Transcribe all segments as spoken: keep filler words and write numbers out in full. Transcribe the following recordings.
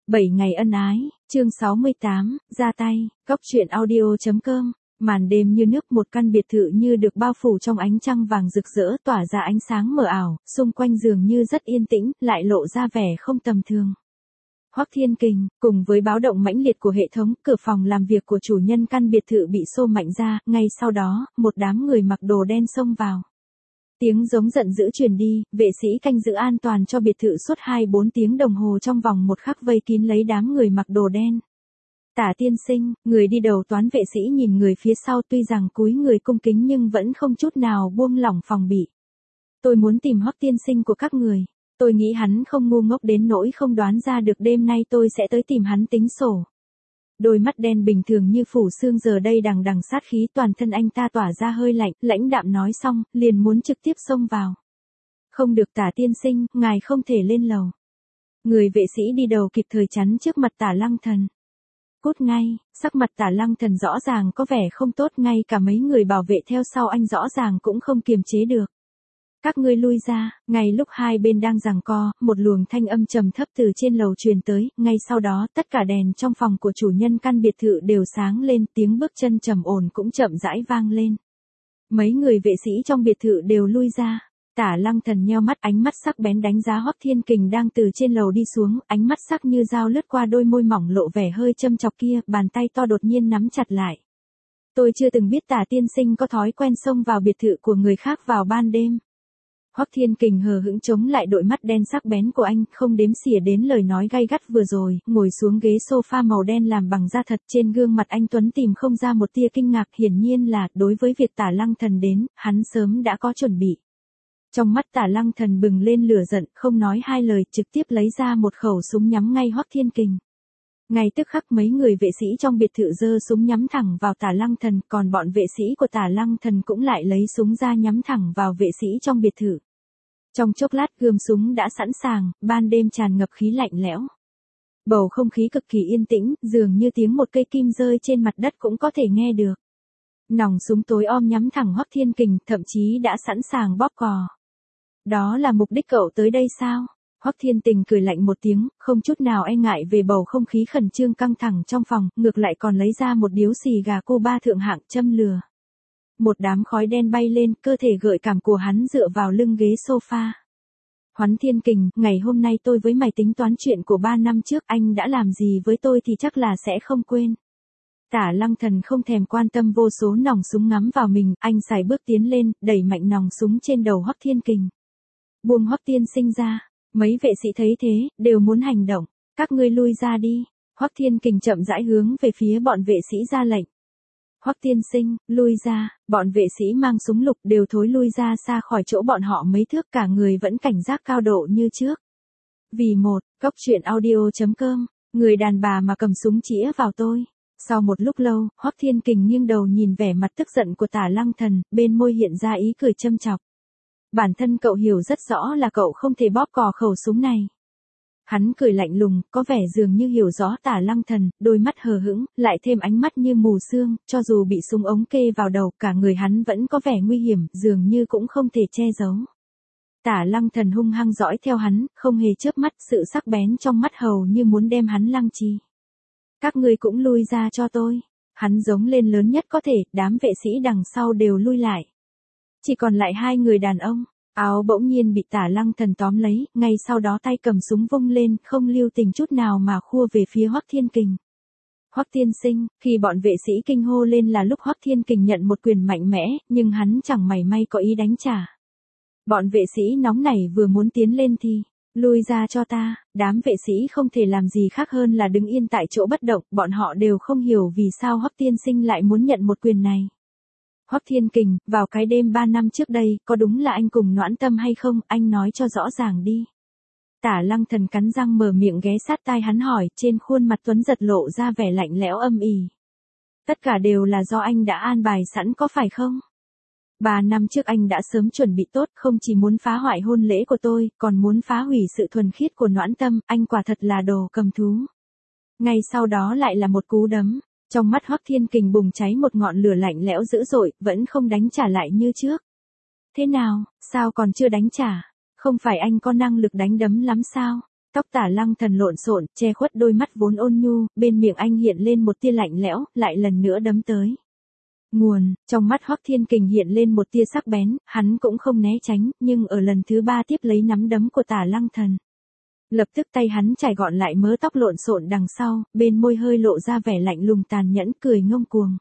bảy ngày ân ái, chương sáu mươi tám, ra tay, góc truyện audio chấm com. Màn đêm như nước, một căn biệt thự như được bao phủ trong ánh trăng vàng rực rỡ tỏa ra ánh sáng mờ ảo, xung quanh dường như rất yên tĩnh, lại lộ ra vẻ không tầm thường. Hoắc Thiên Kình, cùng với báo động mãnh liệt của hệ thống, cửa phòng làm việc của chủ nhân căn biệt thự bị xô mạnh ra, ngay sau đó, một đám người mặc đồ đen xông vào. Tiếng giống giận dữ truyền đi, vệ sĩ canh giữ an toàn cho biệt thự suốt hai bốn tiếng đồng hồ trong vòng một khắc vây kín lấy đám người mặc đồ đen. Tả tiên sinh, người đi đầu toán vệ sĩ nhìn người phía sau tuy rằng cúi người cung kính nhưng vẫn không chút nào buông lỏng phòng bị. Tôi muốn tìm Hoắc tiên sinh của các người. Tôi nghĩ hắn không ngu ngốc đến nỗi không đoán ra được đêm nay tôi sẽ tới tìm hắn tính sổ. Đôi mắt đen bình thường như phủ xương giờ đây đằng đằng sát khí, toàn thân anh ta tỏa ra hơi lạnh, lãnh đạm nói xong, liền muốn trực tiếp xông vào. Không được Tả tiên sinh, ngài không thể lên lầu. Người vệ sĩ đi đầu kịp thời chắn trước mặt Tả Lăng Thần. Cút ngay, sắc mặt Tả Lăng Thần rõ ràng có vẻ không tốt, ngay cả mấy người bảo vệ theo sau anh rõ ràng cũng không kiềm chế được. Các ngươi lui ra, ngay lúc hai bên đang giằng co, một luồng thanh âm trầm thấp từ trên lầu truyền tới, ngay sau đó tất cả đèn trong phòng của chủ nhân căn biệt thự đều sáng lên, tiếng bước chân trầm ổn cũng chậm rãi vang lên. Mấy người vệ sĩ trong biệt thự đều lui ra. Tả Lăng Thần nheo mắt, ánh mắt sắc bén đánh giá Hoắc Thiên Kình đang từ trên lầu đi xuống, ánh mắt sắc như dao lướt qua đôi môi mỏng lộ vẻ hơi châm chọc kia, bàn tay to đột nhiên nắm chặt lại. Tôi chưa từng biết Tả tiên sinh có thói quen xông vào biệt thự của người khác vào ban đêm. Hoắc Thiên Kình hờ hững chống lại đôi mắt đen sắc bén của anh, không đếm xỉa đến lời nói gay gắt vừa rồi, ngồi xuống ghế sofa màu đen làm bằng da thật, trên gương mặt anh tuấn tìm không ra một tia kinh ngạc, hiển nhiên là, đối với việc Tả Lăng Thần đến, hắn sớm đã có chuẩn bị. Trong mắt Tả Lăng Thần bừng lên lửa giận, không nói hai lời, trực tiếp lấy ra một khẩu súng nhắm ngay Hoắc Thiên Kình. Ngay tức khắc mấy người vệ sĩ trong biệt thự giơ súng nhắm thẳng vào Tả Lăng Thần, còn bọn vệ sĩ của Tả Lăng Thần cũng lại lấy súng ra nhắm thẳng vào vệ sĩ trong biệt thự. Trong chốc lát gươm súng đã sẵn sàng, ban đêm tràn ngập khí lạnh lẽo. Bầu không khí cực kỳ yên tĩnh, dường như tiếng một cây kim rơi trên mặt đất cũng có thể nghe được. Nòng súng tối om nhắm thẳng Hoắc Thiên Kình, thậm chí đã sẵn sàng bóp cò. Đó là mục đích cậu tới đây sao? Hoắc Thiên Kình cười lạnh một tiếng, không chút nào e ngại về bầu không khí khẩn trương căng thẳng trong phòng, ngược lại còn lấy ra một điếu xì gà Cuba thượng hạng châm lửa. Một đám khói đen bay lên, cơ thể gợi cảm của hắn dựa vào lưng ghế sofa. Hoắc Thiên Kình, ngày hôm nay tôi với mày tính toán chuyện của ba năm trước, anh đã làm gì với tôi thì chắc là sẽ không quên. Tả Lăng Thần không thèm quan tâm vô số nòng súng ngắm vào mình, anh sải bước tiến lên, đẩy mạnh nòng súng trên đầu Hoắc Thiên Kình. Buông Hoắc tiên sinh ra. Mấy vệ sĩ thấy thế, đều muốn hành động. Các ngươi lui ra đi. Hoắc Thiên Kình chậm rãi hướng về phía bọn vệ sĩ ra lệnh. Hoắc tiên sinh, lui ra. Bọn vệ sĩ mang súng lục đều thối lui ra xa khỏi chỗ bọn họ mấy thước, cả người vẫn cảnh giác cao độ như trước. Vì một, góc truyện audio chấm com, người đàn bà mà cầm súng chĩa vào tôi. Sau một lúc lâu, Hoắc Thiên Kình nghiêng đầu nhìn vẻ mặt tức giận của Tả Lăng Thần, bên môi hiện ra ý cười châm chọc. Bản thân cậu hiểu rất rõ là cậu không thể bóp cò khẩu súng này. Hắn cười lạnh lùng, có vẻ dường như hiểu rõ Tả Lăng Thần, đôi mắt hờ hững, lại thêm ánh mắt như mù sương, cho dù bị súng ống kê vào đầu, cả người hắn vẫn có vẻ nguy hiểm, dường như cũng không thể che giấu. Tả Lăng Thần hung hăng dõi theo hắn, không hề chớp mắt, sự sắc bén trong mắt hầu như muốn đem hắn lăng trì. Các ngươi cũng lui ra cho tôi. Hắn giống lên lớn nhất có thể, đám vệ sĩ đằng sau đều lui lại. Chỉ còn lại hai người đàn ông, áo bỗng nhiên bị Tả Lăng Thần tóm lấy, ngay sau đó tay cầm súng vung lên, không lưu tình chút nào mà khua về phía Hoắc Thiên Kình. Hoắc tiên sinh, khi bọn vệ sĩ kinh hô lên là lúc Hoắc Thiên Kình nhận một quyền mạnh mẽ, nhưng hắn chẳng mảy may có ý đánh trả. Bọn vệ sĩ nóng nảy vừa muốn tiến lên thì, lui ra cho ta, đám vệ sĩ không thể làm gì khác hơn là đứng yên tại chỗ bất động, bọn họ đều không hiểu vì sao Hoắc tiên sinh lại muốn nhận một quyền này. Hoắc Thiên Kình, vào cái đêm ba năm trước đây, có đúng là anh cùng Noãn Tâm hay không, anh nói cho rõ ràng đi. Tả Lăng Thần cắn răng mở miệng ghé sát tai hắn hỏi, trên khuôn mặt tuấn giật lộ ra vẻ lạnh lẽo âm ỉ. Tất cả đều là do anh đã an bài sẵn có phải không? Ba năm trước anh đã sớm chuẩn bị tốt, không chỉ muốn phá hoại hôn lễ của tôi, còn muốn phá hủy sự thuần khiết của Noãn Tâm, anh quả thật là đồ cầm thú. Ngay sau đó lại là một cú đấm. Trong mắt Hoắc Thiên Kình bùng cháy một ngọn lửa lạnh lẽo dữ dội, vẫn không đánh trả lại như trước. Thế nào, sao còn chưa đánh trả? Không phải anh có năng lực đánh đấm lắm sao? Tóc Tả Lăng Thần lộn xộn, che khuất đôi mắt vốn ôn nhu, bên miệng anh hiện lên một tia lạnh lẽo, lại lần nữa đấm tới. Nguồn, trong mắt Hoắc Thiên Kình hiện lên một tia sắc bén, hắn cũng không né tránh, nhưng ở lần thứ ba tiếp lấy nắm đấm của Tả Lăng Thần. Lập tức tay hắn chải gọn lại mớ tóc lộn xộn đằng sau, bên môi hơi lộ ra vẻ lạnh lùng tàn nhẫn, cười ngông cuồng.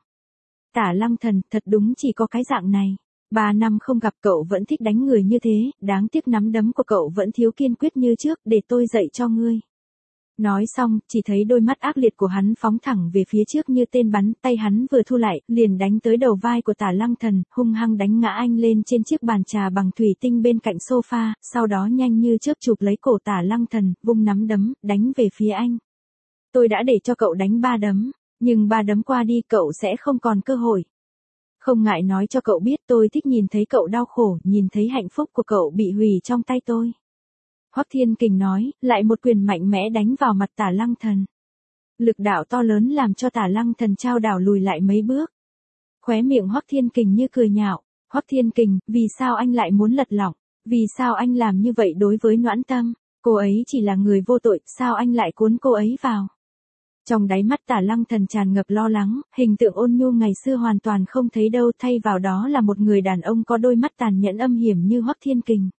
Tả Lăng Thần, thật đúng chỉ có cái dạng này. Ba năm không gặp cậu vẫn thích đánh người như thế, đáng tiếc nắm đấm của cậu vẫn thiếu kiên quyết như trước, để tôi dạy cho ngươi. Nói xong, chỉ thấy đôi mắt ác liệt của hắn phóng thẳng về phía trước như tên bắn, tay hắn vừa thu lại, liền đánh tới đầu vai của Tả Lăng Thần, hung hăng đánh ngã anh lên trên chiếc bàn trà bằng thủy tinh bên cạnh sofa, sau đó nhanh như chớp chụp lấy cổ Tả Lăng Thần, vung nắm đấm, đánh về phía anh. Tôi đã để cho cậu đánh ba đấm, nhưng ba đấm qua đi cậu sẽ không còn cơ hội. Không ngại nói cho cậu biết tôi thích nhìn thấy cậu đau khổ, nhìn thấy hạnh phúc của cậu bị hủy trong tay tôi. Hoắc Thiên Kình nói, lại một quyền mạnh mẽ đánh vào mặt Tả Lăng Thần. Lực đạo to lớn làm cho Tả Lăng Thần trao đảo lùi lại mấy bước. Khóe miệng Hoắc Thiên Kình như cười nhạo, Hoắc Thiên Kình, vì sao anh lại muốn lật lọng, vì sao anh làm như vậy đối với Noãn Tâm, cô ấy chỉ là người vô tội, sao anh lại cuốn cô ấy vào. Trong đáy mắt Tả Lăng Thần tràn ngập lo lắng, hình tượng ôn nhu ngày xưa hoàn toàn không thấy đâu, thay vào đó là một người đàn ông có đôi mắt tàn nhẫn âm hiểm như Hoắc Thiên Kình.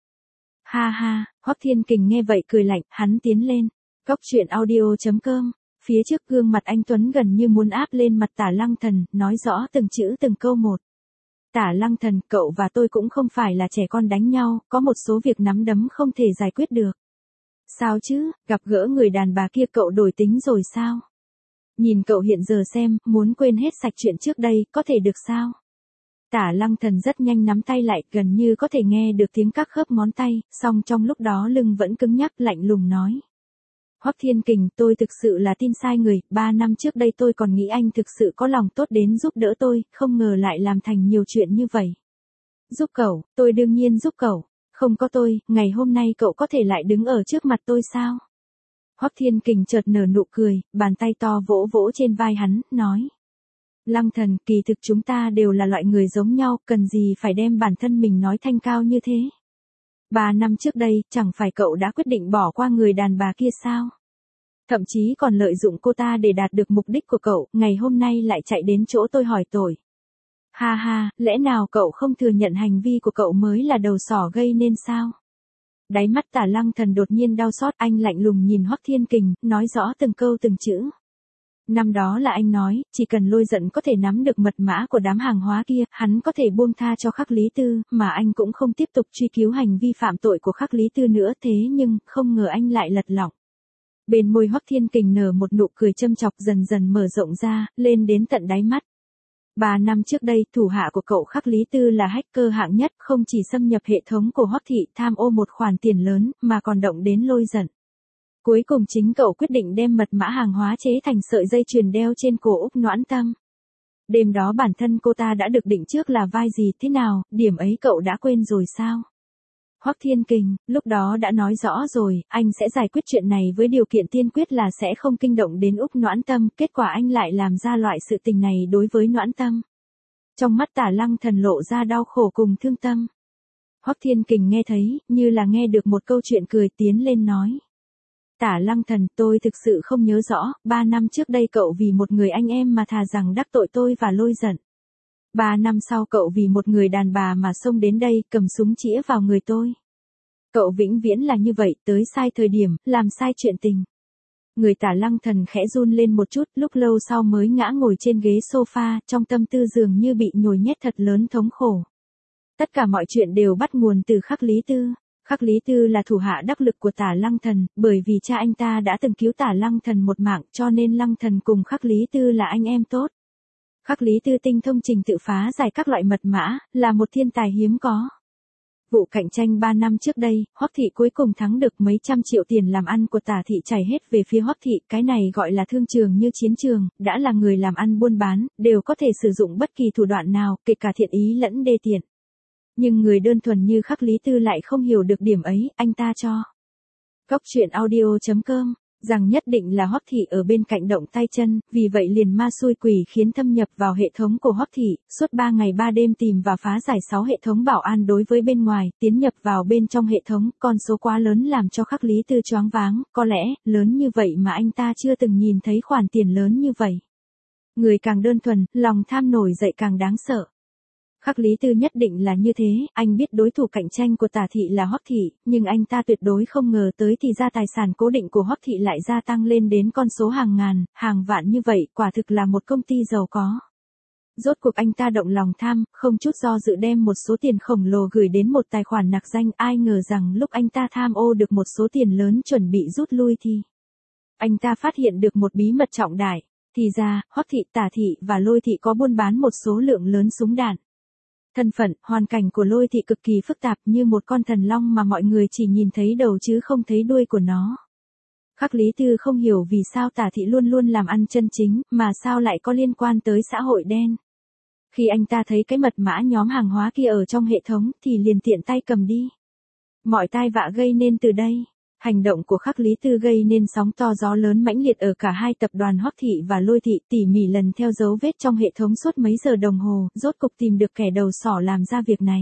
Ha ha, Hoắc Thiên Kình nghe vậy cười lạnh, hắn tiến lên. Cốc truyện audio chấm com, phía trước gương mặt anh Tuấn gần như muốn áp lên mặt Tả Lăng Thần, nói rõ từng chữ từng câu một. Tả Lăng Thần, cậu và tôi cũng không phải là trẻ con đánh nhau, có một số việc nắm đấm không thể giải quyết được. Sao chứ, gặp gỡ người đàn bà kia cậu đổi tính rồi sao? Nhìn cậu hiện giờ xem, muốn quên hết sạch chuyện trước đây, có thể được sao? Tả Lăng Thần rất nhanh nắm tay lại, gần như có thể nghe được tiếng các khớp ngón tay, song trong lúc đó lưng vẫn cứng nhắc, lạnh lùng nói. Hoắc Thiên Kình, tôi thực sự là tin sai người, ba năm trước đây tôi còn nghĩ anh thực sự có lòng tốt đến giúp đỡ tôi, không ngờ lại làm thành nhiều chuyện như vậy. Giúp cậu, tôi đương nhiên giúp cậu, không có tôi, ngày hôm nay cậu có thể lại đứng ở trước mặt tôi sao? Hoắc Thiên Kình chợt nở nụ cười, bàn tay to vỗ vỗ trên vai hắn, nói. Lăng Thần, kỳ thực chúng ta đều là loại người giống nhau, cần gì phải đem bản thân mình nói thanh cao như thế. Ba năm trước đây, chẳng phải cậu đã quyết định bỏ qua người đàn bà kia sao? Thậm chí còn lợi dụng cô ta để đạt được mục đích của cậu, ngày hôm nay lại chạy đến chỗ tôi hỏi tội. Ha ha, lẽ nào cậu không thừa nhận hành vi của cậu mới là đầu sỏ gây nên sao? Đáy mắt Tả Lăng Thần đột nhiên đau xót, anh lạnh lùng nhìn Hoắc Thiên Kình, nói rõ từng câu từng chữ. Năm đó là anh nói, chỉ cần Lôi Giận có thể nắm được mật mã của đám hàng hóa kia, hắn có thể buông tha cho Khắc Lý Tư, mà anh cũng không tiếp tục truy cứu hành vi phạm tội của Khắc Lý Tư nữa, thế nhưng, không ngờ anh lại lật lọng. Bên môi Hoắc Thiên Kình nở một nụ cười châm chọc dần dần mở rộng ra, lên đến tận đáy mắt. Ba năm trước đây, thủ hạ của cậu Khắc Lý Tư là hacker hạng nhất, không chỉ xâm nhập hệ thống của Hoắc thị tham ô một khoản tiền lớn, mà còn động đến Lôi Giận. Cuối cùng chính cậu quyết định đem mật mã hàng hóa chế thành sợi dây chuyền đeo trên cổ Úc Noãn Tâm. Đêm đó bản thân cô ta đã được định trước là vai gì thế nào, điểm ấy cậu đã quên rồi sao? Hoắc Thiên Kình, lúc đó đã nói rõ rồi, anh sẽ giải quyết chuyện này với điều kiện tiên quyết là sẽ không kinh động đến Úc Noãn Tâm, kết quả anh lại làm ra loại sự tình này đối với Noãn Tâm. Trong mắt Tả Lăng Thần lộ ra đau khổ cùng thương tâm. Hoắc Thiên Kình nghe thấy, như là nghe được một câu chuyện cười, tiến lên nói. Tả Lăng Thần, tôi thực sự không nhớ rõ, ba năm trước đây cậu vì một người anh em mà thà rằng đắc tội tôi và Lôi Giận. Ba năm sau cậu vì một người đàn bà mà xông đến đây, cầm súng chĩa vào người tôi. Cậu vĩnh viễn là như vậy, tới sai thời điểm, làm sai chuyện tình. Người Tả Lăng Thần khẽ run lên một chút, lúc lâu sau mới ngã ngồi trên ghế sofa, trong tâm tư dường như bị nhồi nhét thật lớn thống khổ. Tất cả mọi chuyện đều bắt nguồn từ Khắc Lý Tư. Khắc Lý Tư là thủ hạ đắc lực của Tả Lăng Thần, bởi vì cha anh ta đã từng cứu Tả Lăng Thần một mạng, cho nên Lăng Thần cùng Khắc Lý Tư là anh em tốt. Khắc Lý Tư tinh thông trình tự phá giải các loại mật mã, là một thiên tài hiếm có. Vụ cạnh tranh ba năm trước đây, Hoắc thị cuối cùng thắng được mấy trăm triệu tiền làm ăn của Tả thị chảy hết về phía Hoắc thị, cái này gọi là thương trường như chiến trường, đã là người làm ăn buôn bán, đều có thể sử dụng bất kỳ thủ đoạn nào, kể cả thiện ý lẫn đê tiện. Nhưng người đơn thuần như Khắc Lý Tư lại không hiểu được điểm ấy, anh ta cho. Cốc truyện audio chấm com Rằng nhất định là Hoắc thị ở bên cạnh động tay chân, vì vậy liền ma xui quỷ khiến thâm nhập vào hệ thống của Hoắc thị, suốt ba ngày ba đêm tìm và phá giải sáu hệ thống bảo an đối với bên ngoài, tiến nhập vào bên trong hệ thống, con số quá lớn làm cho Khắc Lý Tư choáng váng, có lẽ, lớn như vậy mà anh ta chưa từng nhìn thấy khoản tiền lớn như vậy. Người càng đơn thuần, lòng tham nổi dậy càng đáng sợ. Khắc Lý Tư nhất định là như thế, anh biết đối thủ cạnh tranh của Tả thị là Hoắc thị, nhưng anh ta tuyệt đối không ngờ tới thì ra tài sản cố định của Hoắc thị lại gia tăng lên đến con số hàng ngàn, hàng vạn như vậy, quả thực là một công ty giàu có. Rốt cuộc anh ta động lòng tham, không chút do dự đem một số tiền khổng lồ gửi đến một tài khoản nặc danh, ai ngờ rằng lúc anh ta tham ô được một số tiền lớn chuẩn bị rút lui thì anh ta phát hiện được một bí mật trọng đại, thì ra, Hoắc thị, Tả thị và Lôi thị có buôn bán một số lượng lớn súng đạn. Thân phận, hoàn cảnh của Lôi thị cực kỳ phức tạp như một con thần long mà mọi người chỉ nhìn thấy đầu chứ không thấy đuôi của nó. Khắc Lý Tư không hiểu vì sao Tả thị luôn luôn làm ăn chân chính, mà sao lại có liên quan tới xã hội đen. Khi anh ta thấy cái mật mã nhóm hàng hóa kia ở trong hệ thống thì liền tiện tay cầm đi. Mọi tai vạ gây nên từ đây. Hành động của Khắc Lý Tư gây nên sóng to gió lớn mãnh liệt ở cả hai tập đoàn Hoắc thị và Lôi thị, tỉ mỉ lần theo dấu vết trong hệ thống suốt mấy giờ đồng hồ, rốt cục tìm được kẻ đầu sỏ làm ra việc này.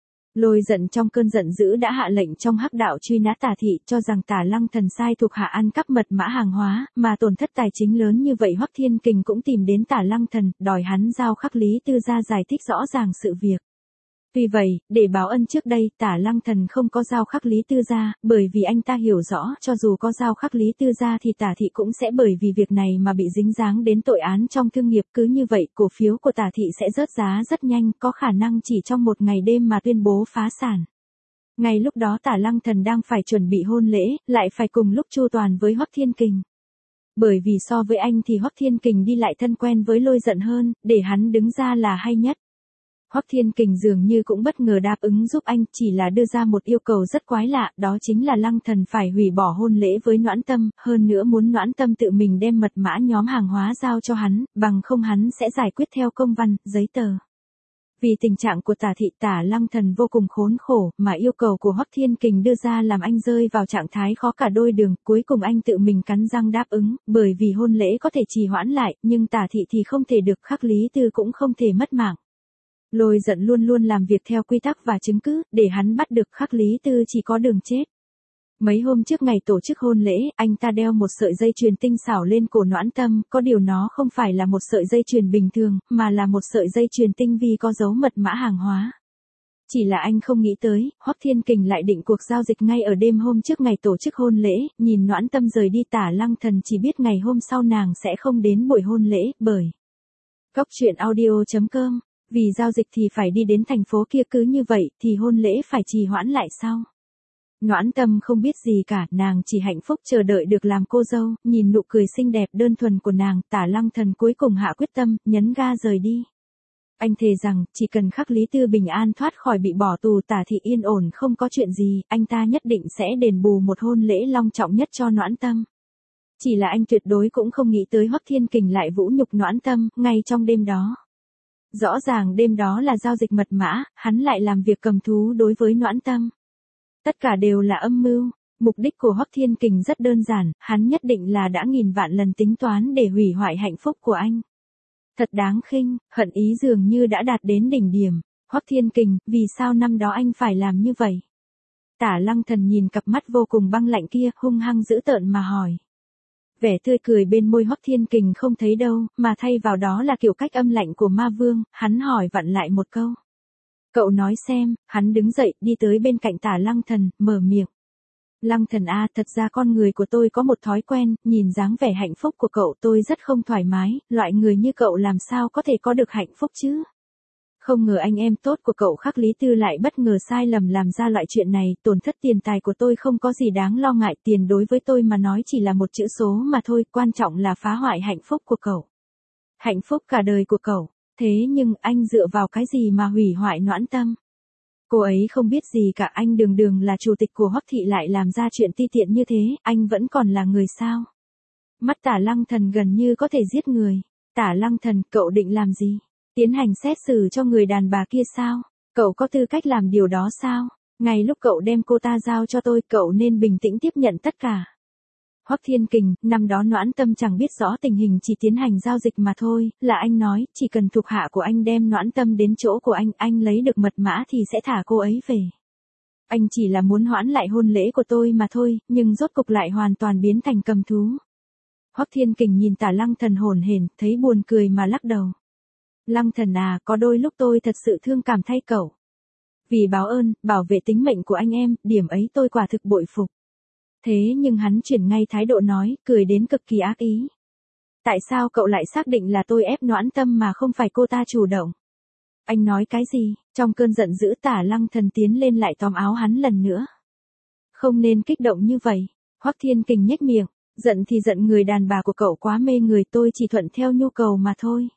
Lôi giận trong cơn giận dữ đã hạ lệnh trong hắc đạo truy nã Tả thị, cho rằng Tả Lăng Thần sai thuộc hạ ăn cắp mật mã hàng hóa, mà tổn thất tài chính lớn như vậy. Hoắc Thiên Kình cũng tìm đến Tả Lăng Thần, đòi hắn giao Khắc Lý Tư ra giải thích rõ ràng sự việc. Vì vậy, để báo ân trước đây, Tả Lăng Thần không có giao Khắc Lý Tư ra, bởi vì anh ta hiểu rõ cho dù có giao Khắc Lý Tư ra thì Tả thị cũng sẽ bởi vì việc này mà bị dính dáng đến tội án trong thương nghiệp. Cứ như vậy, cổ phiếu của Tả thị sẽ rớt giá rất nhanh, có khả năng chỉ trong một ngày đêm mà tuyên bố phá sản. Ngay lúc đó Tả Lăng Thần đang phải chuẩn bị hôn lễ, lại phải cùng lúc chu toàn với Hoắc Thiên Kình. Bởi vì so với anh thì Hoắc Thiên Kình đi lại thân quen với Lôi giận hơn, để hắn đứng ra là hay nhất. Hoắc Thiên Kình dường như cũng bất ngờ đáp ứng giúp anh, chỉ là đưa ra một yêu cầu rất quái lạ, đó chính là Lăng Thần phải hủy bỏ hôn lễ với Noãn Tâm, hơn nữa muốn Noãn Tâm tự mình đem mật mã nhóm hàng hóa giao cho hắn, bằng không hắn sẽ giải quyết theo công văn, giấy tờ. Vì tình trạng của Tả thị, Tả Lăng Thần vô cùng khốn khổ, mà yêu cầu của Hoắc Thiên Kình đưa ra làm anh rơi vào trạng thái khó cả đôi đường, cuối cùng anh tự mình cắn răng đáp ứng, bởi vì hôn lễ có thể trì hoãn lại, nhưng Tả thị thì không thể được, Khắc Lý Tư cũng không thể mất mạng. Lôi giận luôn luôn làm việc theo quy tắc và chứng cứ, để hắn bắt được Khắc Lý Tư chỉ có đường chết. Mấy hôm trước ngày tổ chức hôn lễ, anh ta đeo một sợi dây chuyền tinh xảo lên cổ Noãn Tâm, có điều nó không phải là một sợi dây chuyền bình thường, mà là một sợi dây chuyền tinh vi có dấu mật mã hàng hóa. Chỉ là anh không nghĩ tới, Hoắc Thiên Kình lại định cuộc giao dịch ngay ở đêm hôm trước ngày tổ chức hôn lễ, nhìn Noãn Tâm rời đi Tả Lăng Thần chỉ biết ngày hôm sau nàng sẽ không đến buổi hôn lễ, bởi Cốc truyện audio chấm com. Vì giao dịch thì phải đi đến thành phố kia, cứ như vậy thì hôn lễ phải trì hoãn lại sao? Noãn Tâm không biết gì cả, nàng chỉ hạnh phúc chờ đợi được làm cô dâu, nhìn nụ cười xinh đẹp đơn thuần của nàng, Tả Lăng Thần cuối cùng hạ quyết tâm, nhấn ga rời đi. Anh thề rằng, chỉ cần Khắc Lý Tư bình an thoát khỏi bị bỏ tù, Tả thị yên ổn không có chuyện gì, anh ta nhất định sẽ đền bù một hôn lễ long trọng nhất cho Noãn Tâm. Chỉ là anh tuyệt đối cũng không nghĩ tới Hoắc Thiên Kình lại vũ nhục Noãn Tâm, ngay trong đêm đó. Rõ ràng đêm đó là giao dịch mật mã, hắn lại làm việc cầm thú đối với Noãn Tâm. Tất cả đều là âm mưu, mục đích của Hoắc Thiên Kình rất đơn giản, hắn nhất định là đã nghìn vạn lần tính toán để hủy hoại hạnh phúc của anh. Thật đáng khinh, hận ý dường như đã đạt đến đỉnh điểm. Hoắc Thiên Kình, vì sao năm đó anh phải làm như vậy? Tả Lăng Thần nhìn cặp mắt vô cùng băng lạnh kia, hung hăng dữ tợn mà hỏi. Vẻ tươi cười bên môi Hoắc Thiên Kình không thấy đâu, mà thay vào đó là kiểu cách âm lạnh của ma vương, hắn hỏi vặn lại một câu. Cậu nói xem, hắn đứng dậy, đi tới bên cạnh Tả Lăng Thần, mở miệng. Lăng Thần a, thật ra con người của tôi có một thói quen, nhìn dáng vẻ hạnh phúc của cậu tôi rất không thoải mái, loại người như cậu làm sao có thể có được hạnh phúc chứ? Không ngờ anh em tốt của cậu Khắc Lý Tư lại bất ngờ sai lầm làm ra loại chuyện này, tổn thất tiền tài của tôi không có gì đáng lo ngại, tiền đối với tôi mà nói chỉ là một chữ số mà thôi, quan trọng là phá hoại hạnh phúc của cậu. Hạnh phúc cả đời của cậu, thế nhưng anh dựa vào cái gì mà hủy hoại Noãn Tâm? Cô ấy không biết gì cả, anh đường đường là chủ tịch của Hoắc thị lại làm ra chuyện ti tiện như thế, anh vẫn còn là người sao? Mắt Tả Lăng Thần gần như có thể giết người. Tả Lăng Thần, cậu định làm gì? Tiến hành xét xử cho người đàn bà kia sao? Cậu có tư cách làm điều đó sao? Ngay lúc cậu đem cô ta giao cho tôi, cậu nên bình tĩnh tiếp nhận tất cả. Hoắc Thiên Kình, năm đó Noãn Tâm chẳng biết rõ tình hình chỉ tiến hành giao dịch mà thôi, là anh nói, chỉ cần thuộc hạ của anh đem Noãn Tâm đến chỗ của anh, anh lấy được mật mã thì sẽ thả cô ấy về. Anh chỉ là muốn hoãn lại hôn lễ của tôi mà thôi, nhưng rốt cục lại hoàn toàn biến thành cầm thú. Hoắc Thiên Kình nhìn Tả Lăng Thần hổn hển, thấy buồn cười mà lắc đầu. Lăng Thần à, có đôi lúc tôi thật sự thương cảm thay cậu. Vì báo ơn, bảo vệ tính mệnh của anh em, điểm ấy tôi quả thực bội phục. Thế nhưng hắn chuyển ngay thái độ nói, cười đến cực kỳ ác ý. Tại sao cậu lại xác định là tôi ép Noãn Tâm mà không phải cô ta chủ động? Anh nói cái gì? Trong cơn giận dữ Tả Lăng Thần tiến lên lại tóm áo hắn lần nữa. Không nên kích động như vậy. Hoắc Thiên Kình nhếch miệng, giận thì giận, người đàn bà của cậu quá mê người, tôi chỉ thuận theo nhu cầu mà thôi.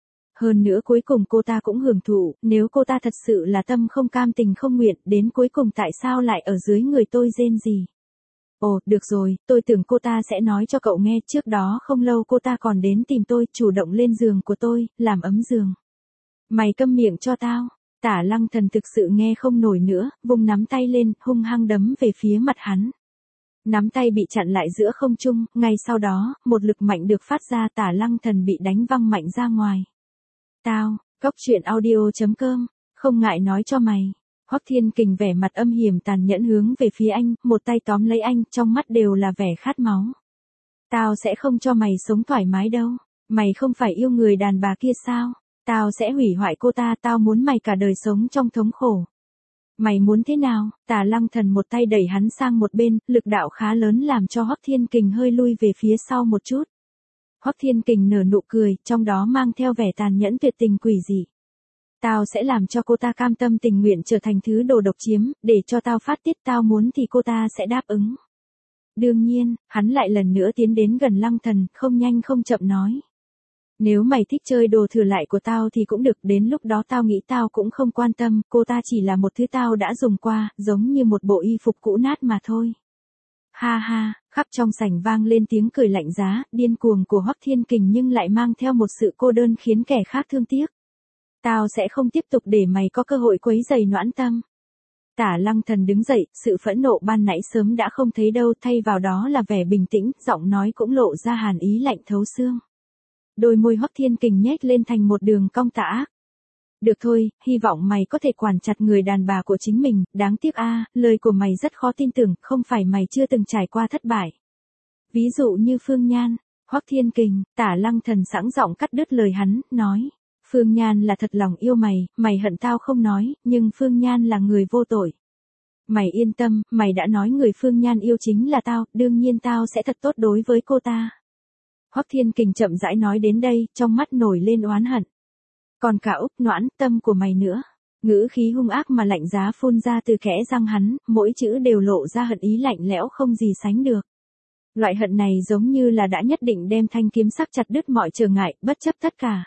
Hơn nữa cuối cùng cô ta cũng hưởng thụ, nếu cô ta thật sự là tâm không cam tình không nguyện, đến cuối cùng tại sao lại ở dưới người tôi rên gì? Ồ, được rồi, tôi tưởng cô ta sẽ nói cho cậu nghe, trước đó không lâu cô ta còn đến tìm tôi, chủ động lên giường của tôi, làm ấm giường. Mày câm miệng cho tao. Tả Lăng Thần thực sự nghe không nổi nữa, vung nắm tay lên, hung hăng đấm về phía mặt hắn. Nắm tay bị chặn lại giữa không trung, ngay sau đó, một lực mạnh được phát ra, Tả Lăng Thần bị đánh văng mạnh ra ngoài. Tao, Cóc Truyện Audio chấm com, không ngại nói cho mày. Hoắc Thiên Kình vẻ mặt âm hiểm tàn nhẫn hướng về phía anh, một tay tóm lấy anh, trong mắt đều là vẻ khát máu. Tao sẽ không cho mày sống thoải mái đâu. Mày không phải yêu người đàn bà kia sao? Tao sẽ hủy hoại cô ta, tao muốn mày cả đời sống trong thống khổ. Mày muốn thế nào? Tả Lăng Thần một tay đẩy hắn sang một bên, lực đạo khá lớn làm cho Hoắc Thiên Kình hơi lui về phía sau một chút. Hoắc Thiên Kình nở nụ cười, trong đó mang theo vẻ tàn nhẫn tuyệt tình quỷ dị. Tao sẽ làm cho cô ta cam tâm tình nguyện trở thành thứ đồ độc chiếm, để cho tao phát tiết, tao muốn thì cô ta sẽ đáp ứng. Đương nhiên, hắn lại lần nữa tiến đến gần Lăng Thần, không nhanh không chậm nói. Nếu mày thích chơi đồ thừa lại của tao thì cũng được, đến lúc đó tao nghĩ tao cũng không quan tâm, cô ta chỉ là một thứ tao đã dùng qua, giống như một bộ y phục cũ nát mà thôi. Ha ha, khắp trong sảnh vang lên tiếng cười lạnh giá, điên cuồng của Hoắc Thiên Kình nhưng lại mang theo một sự cô đơn khiến kẻ khác thương tiếc. Tao sẽ không tiếp tục để mày có cơ hội quấy rầy Noãn Tâm. Tả Lăng Thần đứng dậy, sự phẫn nộ ban nãy sớm đã không thấy đâu, thay vào đó là vẻ bình tĩnh, giọng nói cũng lộ ra hàn ý lạnh thấu xương. Đôi môi Hoắc Thiên Kình nhếch lên thành một đường cong tà ác. Được thôi, hy vọng mày có thể quản chặt người đàn bà của chính mình, đáng tiếc a, lời của mày rất khó tin tưởng, không phải mày chưa từng trải qua thất bại. Ví dụ như Phương Nhan. Hoắc Thiên Kình, Tả Lăng Thần sẵn giọng cắt đứt lời hắn, nói. Phương Nhan là thật lòng yêu mày, mày hận tao không nói, nhưng Phương Nhan là người vô tội. Mày yên tâm, mày đã nói người Phương Nhan yêu chính là tao, đương nhiên tao sẽ thật tốt đối với cô ta. Hoắc Thiên Kình chậm rãi nói đến đây, trong mắt nổi lên oán hận. Còn cả Úc Noãn Tâm của mày nữa. Ngữ khí hung ác mà lạnh giá phun ra từ kẽ răng hắn, mỗi chữ đều lộ ra hận ý lạnh lẽo không gì sánh được. Loại hận này giống như là đã nhất định đem thanh kiếm sắc chặt đứt mọi trở ngại, bất chấp tất cả.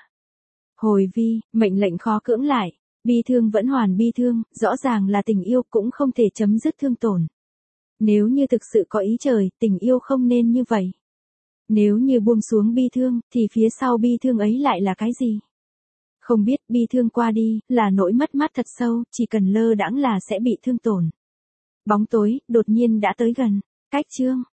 Hồi vi, mệnh lệnh khó cưỡng lại, bi thương vẫn hoàn bi thương, rõ ràng là tình yêu cũng không thể chấm dứt thương tổn. Nếu như thực sự có ý trời, tình yêu không nên như vậy. Nếu như buông xuống bi thương, thì phía sau bi thương ấy lại là cái gì? Không biết, bi thương qua đi, là nỗi mất mát thật sâu, chỉ cần lơ đãng là sẽ bị thương tổn. Bóng tối, đột nhiên đã tới gần. Cách chương